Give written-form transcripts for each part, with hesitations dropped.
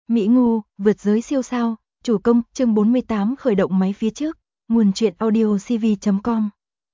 Mỹ Ngu, vượt giới siêu sao, chủ công, chương 48 khởi động máy phía trước, nguồn truyện audio cv.com.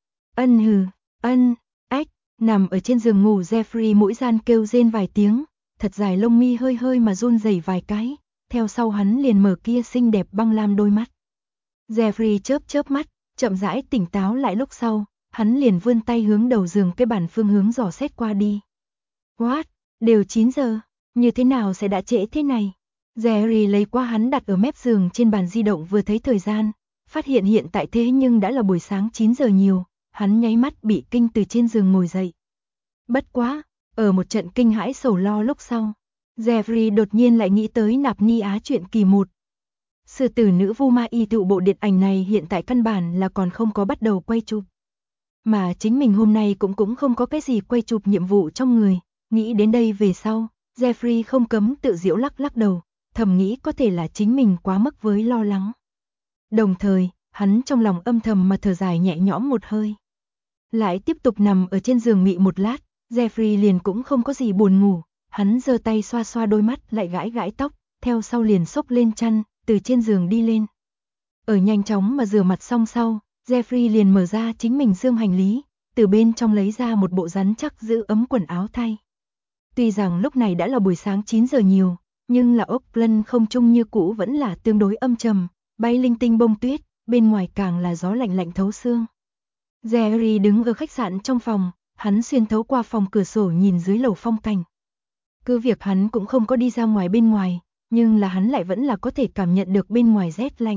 Ách, nằm ở trên giường ngủ Jeffrey mũi gian kêu rên vài tiếng, thật dài lông mi hơi hơi mà run rẩy vài cái, theo sau hắn liền mở kia xinh đẹp băng lam đôi mắt. Jeffrey chớp mắt, chậm rãi tỉnh táo lại lúc sau, hắn liền vươn tay hướng đầu giường cái bàn phương hướng dò xét qua đi. What? Đều 9 giờ, như thế nào sẽ đã trễ thế này? Jerry lấy qua hắn đặt ở mép giường trên bàn di động vừa thấy thời gian, phát hiện hiện tại thế nhưng đã là buổi sáng 9 giờ nhiều, hắn nháy mắt bị kinh từ trên giường ngồi dậy. Bất quá, ở một trận kinh hãi sầu lo lúc sau, Jerry đột nhiên lại nghĩ tới Nạp Ni Á truyện kỳ 1. Sư tử nữ Vu Ma Y tụ bộ điện ảnh này hiện tại căn bản là còn không có bắt đầu quay chụp. Mà chính mình hôm nay cũng không có cái gì quay chụp nhiệm vụ trong người, nghĩ đến đây về sau, Jeffrey không cấm tự giễu lắc đầu, thầm nghĩ có thể là chính mình quá mức với lo lắng. Đồng thời, hắn trong lòng âm thầm mà thở dài nhẹ nhõm một hơi. Lại tiếp tục nằm ở trên giường mị một lát, Jeffrey liền cũng không có gì buồn ngủ, hắn giơ tay xoa xoa đôi mắt lại gãi tóc, theo sau liền xốc lên chăn, từ trên giường đi lên. Ở nhanh chóng mà rửa mặt xong sau, Jeffrey liền mở ra chính mình dương hành lý, từ bên trong lấy ra một bộ rắn chắc giữ ấm quần áo thay. Tuy rằng lúc này đã là buổi sáng 9 giờ nhiều, nhưng là Auckland không trung như cũ vẫn là tương đối âm trầm, bay linh tinh bông tuyết, bên ngoài càng là gió lạnh thấu xương. Jerry đứng ở khách sạn trong phòng, hắn xuyên thấu qua phòng cửa sổ nhìn dưới lầu phong cảnh. Cứ việc hắn cũng không có đi ra ngoài bên ngoài, nhưng là hắn lại vẫn là có thể cảm nhận được bên ngoài rét lạnh.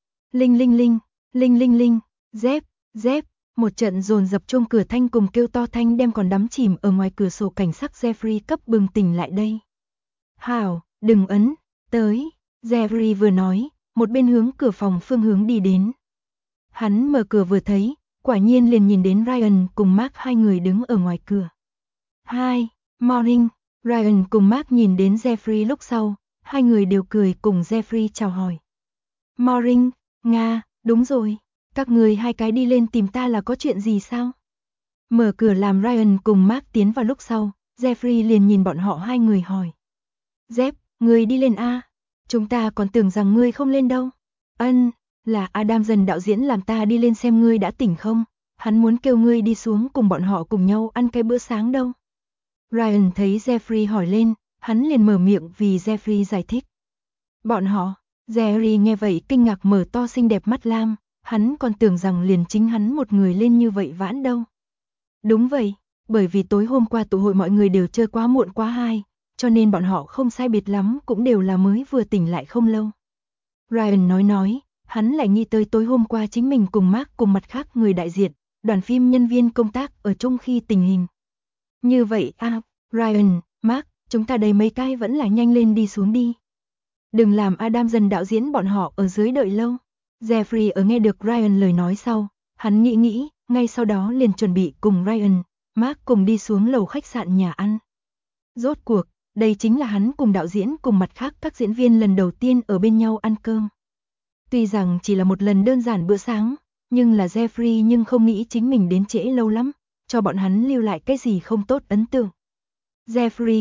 Linh, dép, một trận dồn dập chuông cửa thanh cùng kêu to thanh đem còn đắm chìm ở ngoài cửa sổ cảnh sắc Jeffrey cấp bừng tỉnh lại đây. Hảo, đừng ấn, tới, Jeffrey vừa nói, một bên hướng cửa phòng phương hướng đi đến. Hắn mở cửa vừa thấy, quả nhiên liền nhìn đến Ryan cùng Mark hai người đứng ở ngoài cửa. Hi, morning, Ryan cùng Mark nhìn đến Jeffrey lúc sau, hai người đều cười cùng Jeffrey chào hỏi. Morning, Nga, đúng rồi, các người hai cái đi lên tìm ta là có chuyện gì sao? Mở cửa làm Ryan cùng Mark tiến vào lúc sau, Jeffrey liền nhìn bọn họ hai người hỏi. Jeff, ngươi đi lên a? Chúng ta còn tưởng rằng ngươi không lên đâu. Là Adam dần đạo diễn làm ta đi lên xem ngươi đã tỉnh không, hắn muốn kêu ngươi đi xuống cùng bọn họ cùng nhau ăn cái bữa sáng đâu. Ryan thấy Jeffrey hỏi lên, hắn liền mở miệng vì Jeffrey giải thích. Bọn họ, Jerry nghe vậy kinh ngạc mở to xinh đẹp mắt lam, hắn còn tưởng rằng liền chính hắn một người lên như vậy vãn đâu. Đúng vậy, bởi vì tối hôm qua tụ hội mọi người đều chơi quá muộn quá hai, cho nên bọn họ không sai biệt lắm cũng đều là mới vừa tỉnh lại không lâu. Ryan nói, hắn lại nghĩ tới tối hôm qua chính mình cùng Mark cùng mặt khác người đại diện, đoàn phim nhân viên công tác ở chung khi tình hình. Như vậy Ryan, Mark, chúng ta đây mấy cái vẫn là nhanh lên đi xuống đi. Đừng làm Adam dần đạo diễn bọn họ ở dưới đợi lâu. Jeffrey ở nghe được Ryan lời nói sau, hắn nghĩ, ngay sau đó liền chuẩn bị cùng Ryan, Mark cùng đi xuống lầu khách sạn nhà ăn. Rốt cuộc, đây chính là hắn cùng đạo diễn cùng mặt khác các diễn viên lần đầu tiên ở bên nhau ăn cơm. Tuy rằng chỉ là một lần đơn giản bữa sáng, nhưng là Jeffrey nhưng không nghĩ chính mình đến trễ lâu lắm, cho bọn hắn lưu lại cái gì không tốt ấn tượng. Jeffrey,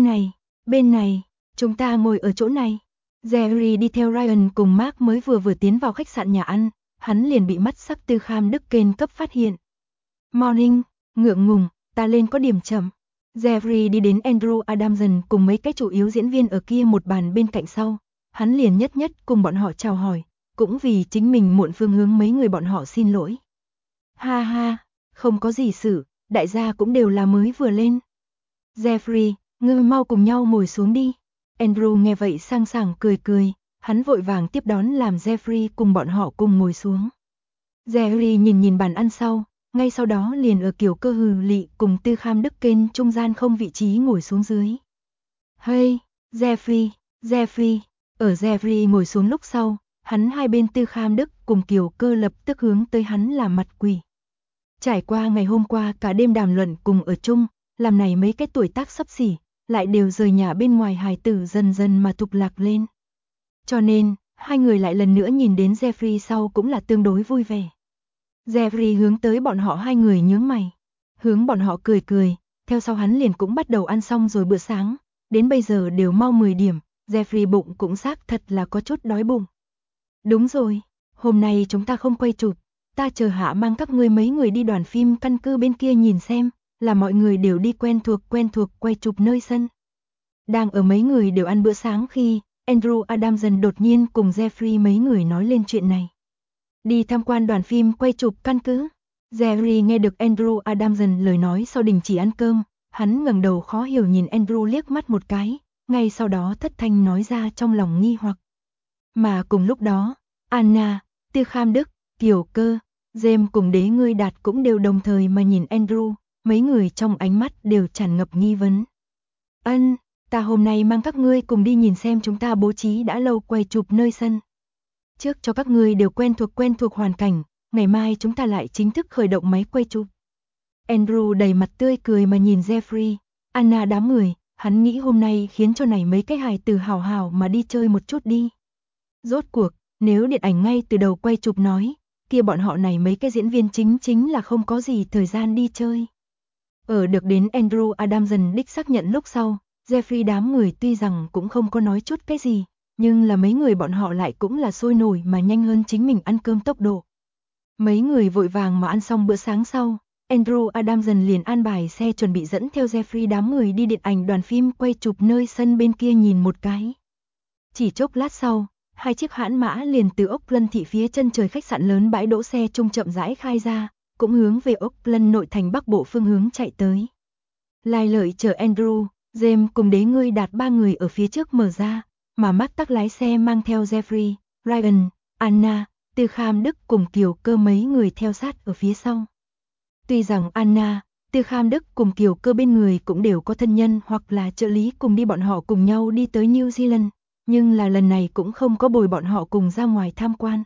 bên này, chúng ta ngồi ở chỗ này. Jerry đi theo Ryan cùng Mark mới vừa tiến vào khách sạn nhà ăn, hắn liền bị mắt sắc Tư Kham Đức Kên cấp phát hiện. Morning, ngượng ngùng, ta lên có điểm chậm. Jerry đi đến Andrew Adamson cùng mấy cái chủ yếu diễn viên ở kia một bàn bên cạnh sau, hắn liền nhất cùng bọn họ chào hỏi, cũng vì chính mình muộn phương hướng mấy người bọn họ xin lỗi. Ha, không có gì sự, đại gia cũng đều là mới vừa lên. Jeffrey, ngươi mau cùng nhau ngồi xuống đi. Andrew nghe vậy sang sảng cười, hắn vội vàng tiếp đón làm Jeffrey cùng bọn họ cùng ngồi xuống. Jerry nhìn bàn ăn sau, ngay sau đó liền ở kiểu cơ hừ lị cùng Tư Kham Đức Kên trung gian không vị trí ngồi xuống dưới. Hey, Jeffrey, ở Jeffrey ngồi xuống lúc sau, hắn hai bên Tư Kham Đức cùng Kiều Cơ lập tức hướng tới hắn làm mặt quỷ. Trải qua ngày hôm qua cả đêm đàm luận cùng ở chung, làm này mấy cái tuổi tác sắp xỉ, lại đều rời nhà bên ngoài hài tử dần mà thục lạc lên. Cho nên, hai người lại lần nữa nhìn đến Jeffrey sau cũng là tương đối vui vẻ. Jeffrey hướng tới bọn họ hai người nhướng mày, hướng bọn họ cười, theo sau hắn liền cũng bắt đầu ăn xong rồi bữa sáng, đến bây giờ đều mau 10 điểm, Jeffrey bụng cũng xác thật là có chút đói bụng. Đúng rồi, hôm nay chúng ta không quay chụp, ta chờ hạ mang các ngươi mấy người đi đoàn phim căn cứ bên kia nhìn xem, là mọi người đều đi quen thuộc quay chụp nơi sân. Đang ở mấy người đều ăn bữa sáng khi Andrew Adamson đột nhiên cùng Jeffrey mấy người nói lên chuyện này. Đi tham quan đoàn phim quay chụp căn cứ. Jeffrey nghe được Andrew Adamson lời nói sau đình chỉ ăn cơm, hắn ngẩng đầu khó hiểu nhìn Andrew liếc mắt một cái, ngay sau đó thất thanh nói ra trong lòng nghi hoặc. Mà cùng lúc đó, Anna, Tư Kham Đức, Kiều Cơ, James cùng Đế Ngươi Đạt cũng đều đồng thời mà nhìn Andrew, mấy người trong ánh mắt đều tràn ngập nghi vấn. Ân, ta hôm nay mang các ngươi cùng đi nhìn xem chúng ta bố trí đã lâu quay chụp nơi sân. Trước cho các ngươi đều quen thuộc hoàn cảnh, ngày mai chúng ta lại chính thức khởi động máy quay chụp. Andrew đầy mặt tươi cười mà nhìn Jeffrey, Anna đám người, hắn nghĩ hôm nay khiến cho này mấy cái hài tử hào hào mà đi chơi một chút đi. Rốt cuộc, nếu điện ảnh ngay từ đầu quay chụp nói, kia bọn họ này mấy cái diễn viên chính là không có gì thời gian đi chơi. Ở được đến Andrew Adamson đích xác nhận lúc sau, Jeffrey đám người tuy rằng cũng không có nói chút cái gì, nhưng là mấy người bọn họ lại cũng là sôi nổi mà nhanh hơn chính mình ăn cơm tốc độ. Mấy người vội vàng mà ăn xong bữa sáng sau, Andrew Adamson liền an bài xe chuẩn bị dẫn theo Jeffrey đám người đi điện ảnh đoàn phim quay chụp nơi sân bên kia nhìn một cái. Chỉ chốc lát sau, hai chiếc hãn mã liền từ Auckland thị phía chân trời khách sạn lớn bãi đỗ xe trung chậm rãi khai ra, cũng hướng về Auckland nội thành bắc bộ phương hướng chạy tới. Lai Lợi chở Andrew, James cùng Đế Ngươi Đạt ba người ở phía trước mở ra, mà Mark tắc lái xe mang theo Jeffrey, Ryan, Anna, Tư Kham Đức cùng Kiều Cơ mấy người theo sát ở phía sau. Tuy rằng Anna, Tư Kham Đức cùng Kiều Cơ bên người cũng đều có thân nhân hoặc là trợ lý cùng đi bọn họ cùng nhau đi tới New Zealand, nhưng là lần này cũng không có bồi bọn họ cùng ra ngoài tham quan.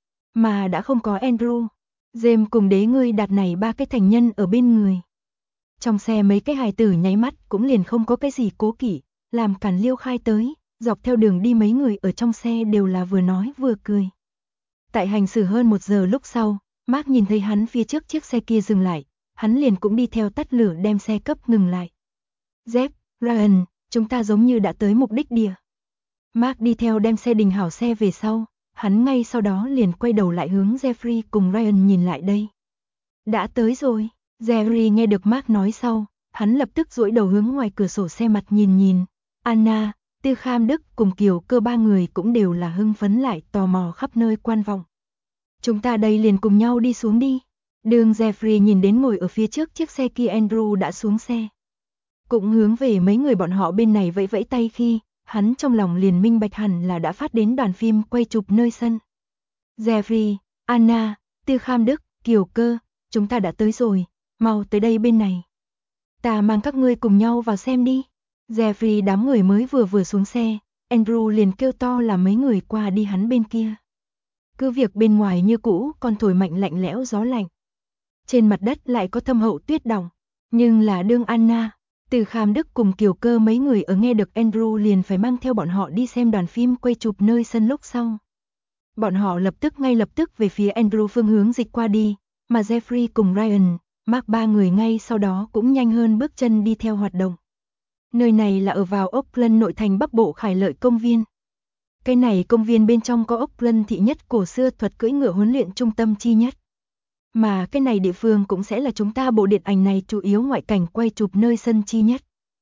Mà đã không có Andrew, James cùng Đế Ngươi Đạt này ba cái thành nhân ở bên người. Trong xe mấy cái hài tử nháy mắt cũng liền không có cái gì cố kỵ, làm cản liêu khai tới, dọc theo đường đi mấy người ở trong xe đều là vừa nói vừa cười. Tại hành xử hơn 1 giờ lúc sau, Mark nhìn thấy hắn phía trước chiếc xe kia dừng lại, hắn liền cũng đi theo tắt lửa đem xe cấp ngừng lại. Jeff, Ryan, chúng ta giống như đã tới mục đích địa. Mark đi theo đem xe đình hảo xe về sau, hắn ngay sau đó liền quay đầu lại hướng Jeffrey cùng Ryan nhìn lại đây. Đã tới rồi, Jeffrey nghe được Mark nói sau, hắn lập tức duỗi đầu hướng ngoài cửa sổ xe mặt nhìn, Anna, Tư Kham Đức cùng Kiều Cơ ba người cũng đều là hưng phấn lại tò mò khắp nơi quan vọng. Chúng ta đây liền cùng nhau đi xuống đi. Đường Jeffrey nhìn đến ngồi ở phía trước chiếc xe kia Andrew đã xuống xe. Cũng hướng về mấy người bọn họ bên này vẫy vẫy tay khi, hắn trong lòng liền minh bạch hẳn là đã phát đến đoàn phim quay chụp nơi sân. Jeffrey, Anna, Tư Kham Đức, Kiều Cơ, chúng ta đã tới rồi, mau tới đây bên này. Ta mang các ngươi cùng nhau vào xem đi. Jeffrey đám người mới vừa xuống xe, Andrew liền kêu to là mấy người qua đi hắn bên kia. Cứ việc bên ngoài như cũ còn thổi mạnh lạnh lẽo gió lạnh. Trên mặt đất lại có thâm hậu tuyết đọng, nhưng là đương Anna, Từ Kham Đức cùng Kiều Cơ mấy người ở nghe được Andrew liền phải mang theo bọn họ đi xem đoàn phim quay chụp nơi sân lúc sau. Bọn họ ngay lập tức về phía Andrew phương hướng dịch qua đi, mà Jeffrey cùng Ryan, Mark ba người ngay sau đó cũng nhanh hơn bước chân đi theo hoạt động. Nơi này là ở vào Auckland nội thành Bắc Bộ Khải Lợi công viên. Cái này công viên bên trong có Auckland thị nhất cổ xưa thuật cưỡi ngựa huấn luyện trung tâm chi nhất. Mà cái này địa phương cũng sẽ là chúng ta bộ điện ảnh này chủ yếu ngoại cảnh quay chụp nơi sân chi nhất.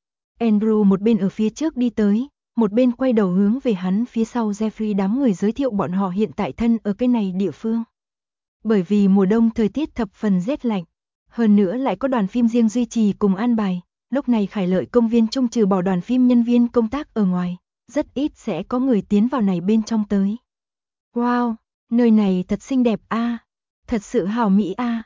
Andrew một bên ở phía trước đi tới, một bên quay đầu hướng về hắn phía sau Jeffrey đám người giới thiệu bọn họ hiện tại thân ở cái này địa phương. Bởi vì mùa đông thời tiết thập phần rét lạnh, hơn nữa lại có đoàn phim riêng duy trì cùng an bài, lúc này Khải Lợi công viên trung trừ bỏ đoàn phim nhân viên công tác ở ngoài, rất ít sẽ có người tiến vào này bên trong tới. Wow, nơi này thật xinh đẹp a, thật sự hào mỹ a.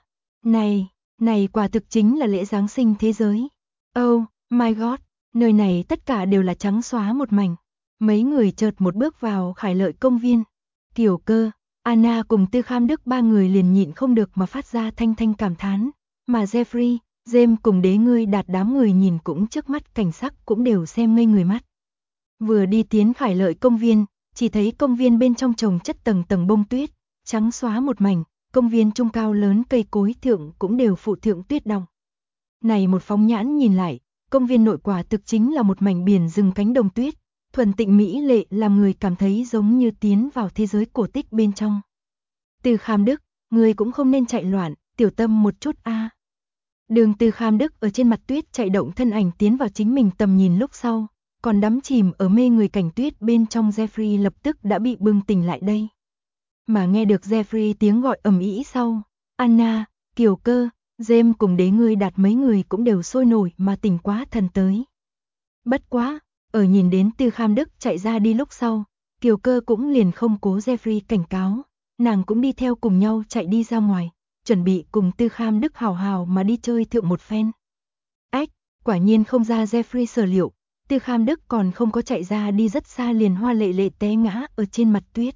Này quả thực chính là lễ Giáng sinh thế giới. Oh my god, nơi này tất cả đều là trắng xóa một mảnh. Mấy người chợt một bước vào Khải Lợi công viên. Kiều Cơ, Anna cùng Tư Kham Đức ba người liền nhịn không được mà phát ra thanh cảm thán, mà Jeffrey, James cùng Đế Ngươi Đạt đám người nhìn cũng trước mắt cảnh sắc cũng đều xem ngây người mắt. Vừa đi tiến Khải Lợi công viên, chỉ thấy công viên bên trong trồng chất tầng bông tuyết, trắng xóa một mảnh, công viên trung cao lớn cây cối thượng cũng đều phủ thượng tuyết đọng. Này một phóng nhãn nhìn lại, công viên nội quả thực chính là một mảnh biển rừng cánh đồng tuyết, thuần tịnh mỹ lệ làm người cảm thấy giống như tiến vào thế giới cổ tích bên trong. Từ Kham Đức, người cũng không nên chạy loạn, tiểu tâm một chút a. Đường Từ Kham Đức ở trên mặt tuyết chạy động thân ảnh tiến vào chính mình tầm nhìn lúc sau, còn đắm chìm ở mê người cảnh tuyết bên trong Jeffrey lập tức đã bị bừng tỉnh lại đây. Mà nghe được Jeffrey tiếng gọi ầm ĩ sau, Anna, Kiều Cơ, James cùng đế ngươi đạt mấy người cũng đều sôi nổi mà tỉnh quá thần tới. Bất quá, ở nhìn đến Từ Kham Đức chạy ra đi lúc sau, Kiều Cơ cũng liền không cố Jeffrey cảnh cáo, nàng cũng đi theo cùng nhau chạy đi ra ngoài, chuẩn bị cùng Từ Kham Đức hào hào mà đi chơi thượng một phen. Ách, quả nhiên không ra Jeffrey sở liệu, Từ Kham Đức còn không có chạy ra đi rất xa liền hoa lệ lệ té ngã ở trên mặt tuyết.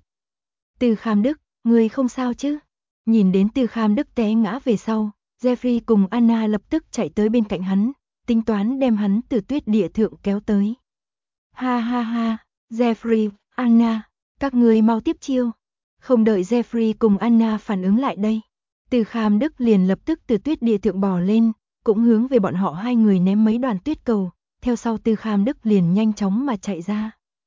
Từ Kham Đức, người không sao chứ? Nhìn đến Từ Kham Đức té ngã về sau, Jeffrey cùng Anna lập tức chạy tới bên cạnh hắn, tính toán đem hắn từ tuyết địa thượng kéo tới. Ha ha ha, Jeffrey, Anna, các người mau tiếp chiêu. Không đợi Jeffrey cùng Anna phản ứng lại đây, Từ Kham Đức liền lập tức từ tuyết địa thượng bò lên, cũng hướng về bọn họ hai người ném mấy đoàn tuyết cầu, theo sau Từ Kham Đức liền nhanh chóng mà chạy ra.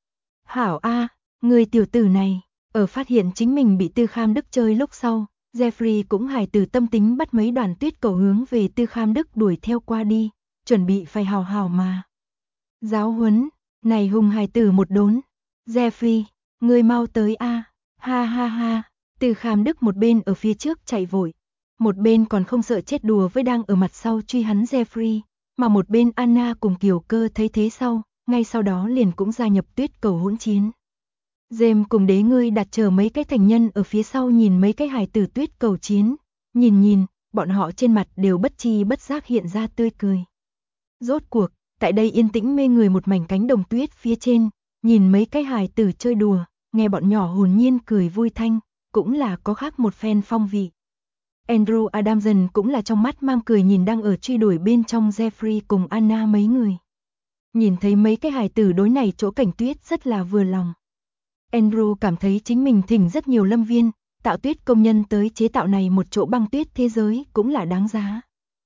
Hảo a, người tiểu tử này, ở phát hiện chính mình bị Từ Kham Đức chơi lúc sau, Jeffrey cũng hài từ tâm tính bắt mấy đoàn tuyết cầu hướng về Từ Kham Đức đuổi theo qua đi, chuẩn bị phải hào hào mà giáo huấn, này hùng hài tử một đốn. Jeffrey, người mau tới a. Ha ha ha, Từ Kham Đức một bên ở phía trước chạy vội, một bên còn không sợ chết đùa với đang ở mặt sau truy hắn Jeffrey, mà một bên Anna cùng Kiều Cơ thấy thế sau, ngay sau đó liền cũng gia nhập tuyết cầu hỗn chiến. James cùng đế ngươi đặt chờ mấy cái thành nhân ở phía sau nhìn mấy cái hài tử tuyết cầu chiến, nhìn, bọn họ trên mặt đều bất chi bất giác hiện ra tươi cười. Rốt cuộc, tại đây yên tĩnh mê người một mảnh cánh đồng tuyết phía trên, nhìn mấy cái hài tử chơi đùa, nghe bọn nhỏ hồn nhiên cười vui thanh, cũng là có khác một phen phong vị. Andrew Adamson cũng là trong mắt mang cười nhìn đang ở truy đuổi bên trong Jeffrey cùng Anna mấy người. Nhìn thấy mấy cái hài tử đối này chỗ cảnh tuyết rất là vừa lòng. Andrew cảm thấy chính mình thỉnh rất nhiều lâm viên, tạo tuyết công nhân tới chế tạo này một chỗ băng tuyết thế giới cũng là đáng giá.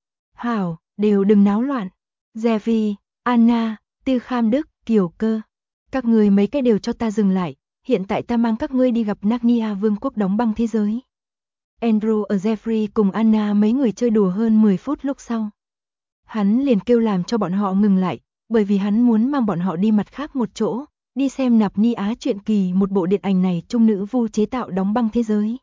Hảo, đều đừng náo loạn. Jeffrey, Anna, Từ Kham Đức, Kiều Cơ, các người mấy cái đều cho ta dừng lại, hiện tại ta mang các ngươi đi gặp Narnia vương quốc đóng băng thế giới. Andrew ở Jeffrey cùng Anna mấy người chơi đùa hơn 10 phút lúc sau. Hắn liền kêu làm cho bọn họ ngừng lại, bởi vì hắn muốn mang bọn họ đi mặt khác một chỗ, đi xem Narnia truyện kỳ một bộ điện ảnh này trung nữ vu chế tạo đóng băng thế giới.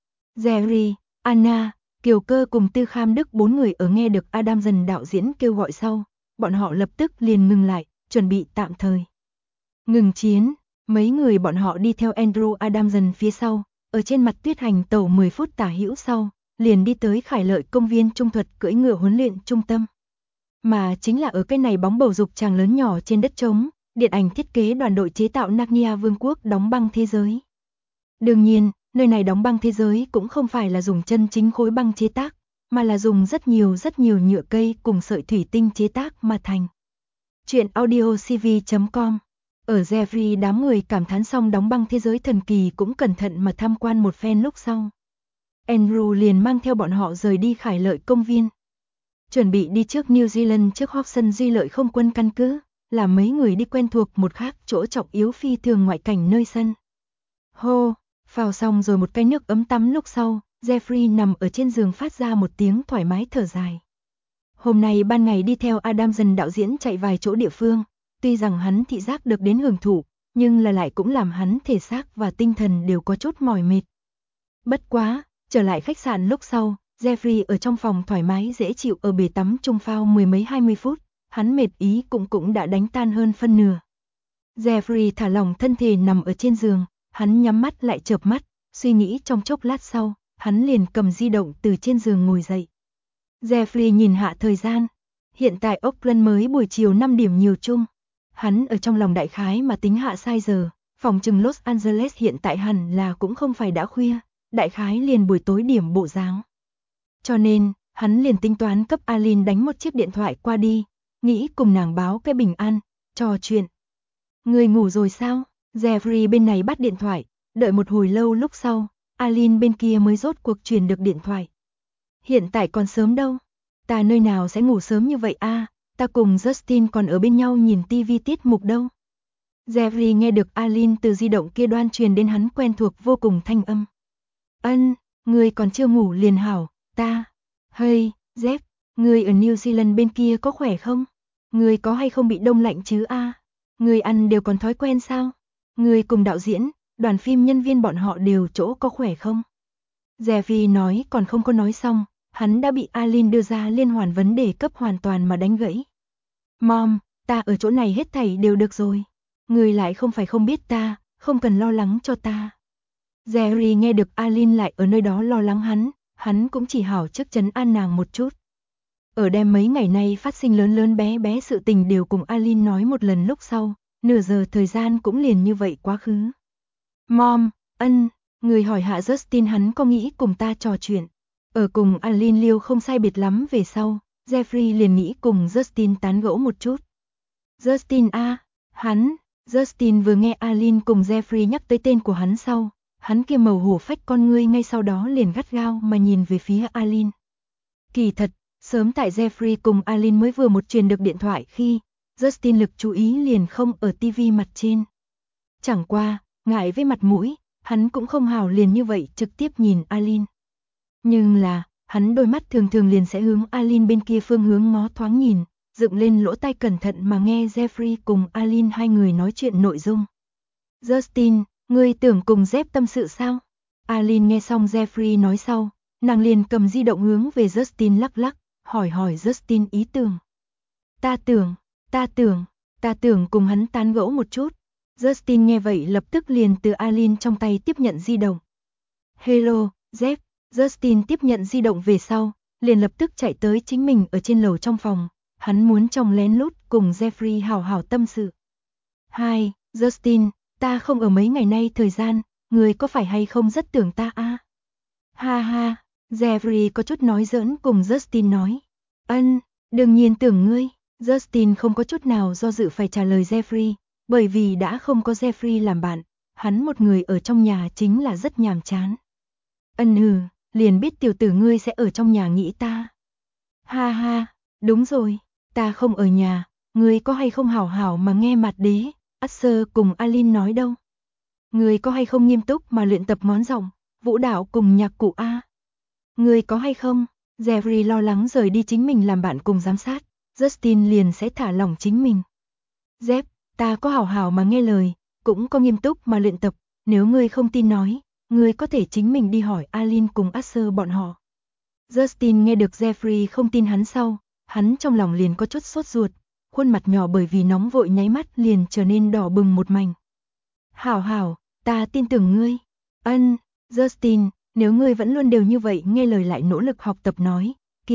Jerry, Anna, Kiều Cơ cùng Từ Kham Đức bốn người ở nghe được Adamson đạo diễn kêu gọi sau, bọn họ lập tức liền ngừng lại, chuẩn bị tạm thời ngừng chiến. Mấy người bọn họ đi theo Andrew Adamson phía sau, ở trên mặt tuyết hành tẩu 10 phút tả hữu sau, liền đi tới Khải Lợi công viên trung thuật cưỡi ngựa huấn luyện trung tâm. Mà chính là ở cái này bóng bầu dục tràng lớn nhỏ trên đất trống, điện ảnh thiết kế đoàn đội chế tạo Narnia vương quốc đóng băng thế giới. Đương nhiên, nơi này đóng băng thế giới cũng không phải là dùng chân chính khối băng chế tác, mà là dùng rất nhiều nhựa cây cùng sợi thủy tinh chế tác mà thành. Chuyện audiocv.com. Ở Jeffrey đám người cảm thán xong đóng băng thế giới thần kỳ cũng cẩn thận mà tham quan một phen lúc sau. Andrew liền mang theo bọn họ rời đi Khải Lợi công viên. Chuẩn bị đi trước New Zealand trước Hobson Duy Lợi không quân căn cứ, là mấy người đi quen thuộc một khác chỗ trọng yếu phi thường ngoại cảnh nơi sân. Hô, phao xong rồi một cái nước ấm tắm lúc sau, Jeffrey nằm ở trên giường phát ra một tiếng thoải mái thở dài. Hôm nay ban ngày đi theo Adamson đạo diễn chạy vài chỗ địa phương, tuy rằng hắn thị giác được đến hưởng thụ, nhưng là lại cũng làm hắn thể xác và tinh thần đều có chút mỏi mệt. Bất quá, trở lại khách sạn lúc sau, Jeffrey ở trong phòng thoải mái dễ chịu ở bể tắm trung phao 10 mấy 20 phút, hắn mệt ý cũng đã đánh tan hơn phân nửa. Jeffrey thả lỏng thân thể nằm ở trên giường, hắn nhắm mắt lại chợp mắt, suy nghĩ trong chốc lát sau, hắn liền cầm di động từ trên giường ngồi dậy. Jeffrey nhìn hạ thời gian, hiện tại Auckland mới buổi chiều 5 điểm nhiều chung. Hắn ở trong lòng đại khái mà tính hạ sai giờ, phòng chừng Los Angeles hiện tại hẳn là cũng không phải đã khuya, đại khái liền buổi tối điểm bộ dáng. Cho nên, hắn liền tính toán cấp Aline đánh một chiếc điện thoại qua đi, nghĩ cùng nàng báo cái bình an, trò chuyện. Người ngủ rồi sao? Jeffrey bên này bắt điện thoại, đợi một hồi lâu lúc sau, Aline bên kia mới rốt cuộc truyền được điện thoại. Hiện tại còn sớm đâu, ta nơi nào sẽ ngủ sớm như vậy a, ta cùng Justin còn ở bên nhau nhìn TV tiết mục đâu. Jeffrey nghe được Alin từ di động kia đoan truyền đến hắn quen thuộc vô cùng thanh âm. Ân, ngươi còn chưa ngủ liền hảo, Hey, Jeff, ngươi ở New Zealand bên kia có khỏe không? Ngươi có hay không bị đông lạnh chứ a? Ngươi ăn đều còn thói quen sao? Ngươi cùng đạo diễn, đoàn phim nhân viên bọn họ đều chỗ có khỏe không? Jeffrey nói còn không có nói xong, hắn đã bị Alin đưa ra liên hoàn vấn đề cấp hoàn toàn mà đánh gãy. Mom, ta ở chỗ này hết thảy đều được rồi. Ngươi lại không phải không biết ta, không cần lo lắng cho ta. Jerry nghe được Alin lại ở nơi đó lo lắng hắn cũng chỉ hảo trước trấn an nàng một chút. Ở đêm mấy ngày nay phát sinh lớn lớn bé bé sự tình đều cùng Alin nói một lần lúc sau, nửa giờ thời gian cũng liền như vậy quá khứ. Mom, người hỏi hạ Justin hắn có nghĩ cùng ta trò chuyện. Ở cùng Alin liêu không sai biệt lắm về sau, Jeffrey liền nghĩ cùng Justin tán gẫu một chút. Justin Justin vừa nghe Alin cùng Jeffrey nhắc tới tên của hắn sau, hắn kia màu hổ phách con ngươi ngay sau đó liền gắt gao mà nhìn về phía Alin. Kỳ thật, sớm tại Jeffrey cùng Alin mới vừa một truyền được điện thoại khi, Justin lực chú ý liền không ở TV mặt trên. Chẳng qua, ngại với mặt mũi, hắn cũng không hào liền như vậy trực tiếp nhìn Alin. Nhưng là, hắn đôi mắt thường thường liền sẽ hướng Alin bên kia phương hướng ngó thoáng nhìn, dựng lên lỗ tai cẩn thận mà nghe Jeffrey cùng Alin hai người nói chuyện nội dung. Justin, ngươi tưởng cùng Jeff tâm sự sao? Alin nghe xong Jeffrey nói sau, nàng liền cầm di động hướng về Justin lắc lắc, hỏi Justin ý tưởng. Ta tưởng cùng hắn tán gẫu một chút. Justin nghe vậy lập tức liền từ Alin trong tay tiếp nhận di động. Hello, Jeff. Justin tiếp nhận di động về sau, liền lập tức chạy tới chính mình ở trên lầu trong phòng. Hắn muốn trong lén lút cùng Jeffrey hào hào tâm sự. Hi, Justin, ta không ở mấy ngày nay thời gian, người có phải hay không rất tưởng ta a? Ha ha, Jeffrey có chút nói giỡn cùng Justin nói. Đương nhiên tưởng ngươi. Justin không có chút nào do dự phải trả lời Jeffrey, bởi vì đã không có Jeffrey làm bạn, hắn một người ở trong nhà chính là rất nhàm chán. Liền biết tiểu tử ngươi sẽ ở trong nhà nghĩ ta. Ha ha, đúng rồi, ta không ở nhà, ngươi có hay không hảo hảo mà nghe mặt đế, Asher cùng Alin nói đâu. Ngươi có hay không nghiêm túc mà luyện tập ngón giọng, vũ đạo cùng nhạc cụ a? Ngươi có hay không? Jeffrey lo lắng rời đi chính mình làm bạn cùng giám sát, Justin liền sẽ thả lỏng chính mình. Jeff, ta có hảo hảo mà nghe lời, cũng có nghiêm túc mà luyện tập, nếu ngươi không tin nói, ngươi có thể chính mình đi hỏi Alin cùng Asher bọn họ. Justin nghe được Jeffrey không tin hắn sau, hắn trong lòng liền có chút sốt ruột, khuôn mặt nhỏ bởi vì nóng vội nháy mắt liền trở nên đỏ bừng một mảnh. Hảo, ta tin tưởng ngươi. Justin, nếu ngươi vẫn luôn đều như vậy nghe lời lại nỗ lực học tập nói, kia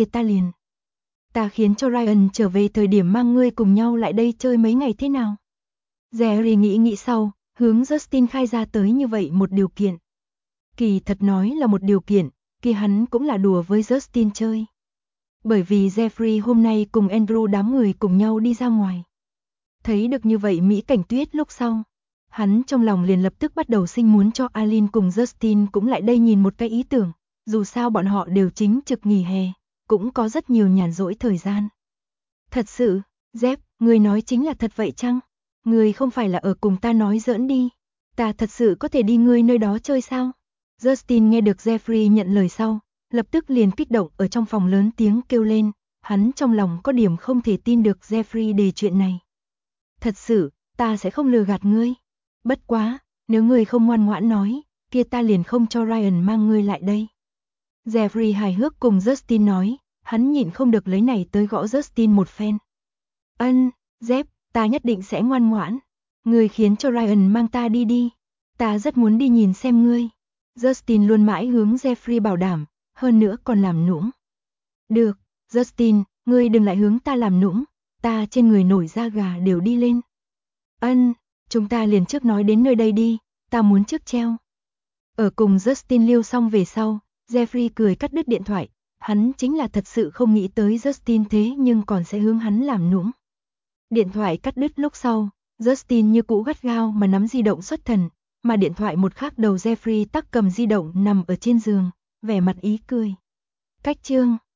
ta khiến cho Ryan trở về thời điểm mang ngươi cùng nhau lại đây chơi mấy ngày thế nào? Jerry nghĩ sau, hướng Justin khai ra tới như vậy một điều kiện. Kỳ thật nói là một điều kiện, kia hắn cũng là đùa với Justin chơi. Bởi vì Jeffrey hôm nay cùng Andrew đám người cùng nhau đi ra ngoài. Thấy được như vậy mỹ cảnh tuyết lúc sau, hắn trong lòng liền lập tức bắt đầu sinh muốn cho Alin cùng Justin cũng lại đây nhìn một cái ý tưởng, dù sao bọn họ đều chính trực nghỉ hè, cũng có rất nhiều nhàn rỗi thời gian. Thật sự, Jeff, người nói chính là thật vậy chăng? Người không phải là ở cùng ta nói giỡn đi, ta thật sự có thể đi ngươi nơi đó chơi sao? Justin nghe được Jeffrey nhận lời sau, lập tức liền kích động ở trong phòng lớn tiếng kêu lên, hắn trong lòng có điểm không thể tin được Jeffrey đề chuyện này. Thật sự, ta sẽ không lừa gạt ngươi. Bất quá, nếu ngươi không ngoan ngoãn nói, kia ta liền không cho Ryan mang ngươi lại đây. Jeffrey hài hước cùng Justin nói, hắn nhịn không được lấy này tới gõ Justin một phen. Jeff, ta nhất định sẽ ngoan ngoãn. Ngươi khiến cho Ryan mang ta đi. Ta rất muốn đi nhìn xem ngươi. Justin luôn mãi hướng Jeffrey bảo đảm, hơn nữa còn làm nũng. Được, Justin, ngươi đừng lại hướng ta làm nũng, ta trên người nổi da gà đều đi lên. Chúng ta liền trước nói đến nơi đây đi, ta muốn trước treo. Ở cùng Justin liêu xong về sau, Jeffrey cười cắt đứt điện thoại, hắn chính là thật sự không nghĩ tới Justin thế nhưng còn sẽ hướng hắn làm nũng. Điện thoại cắt đứt lúc sau, Justin như cũ gắt gao mà nắm di động xuất thần, mà điện thoại một khác đầu Jeffrey tắc cầm di động nằm ở trên giường, vẻ mặt ý cười. Cách chương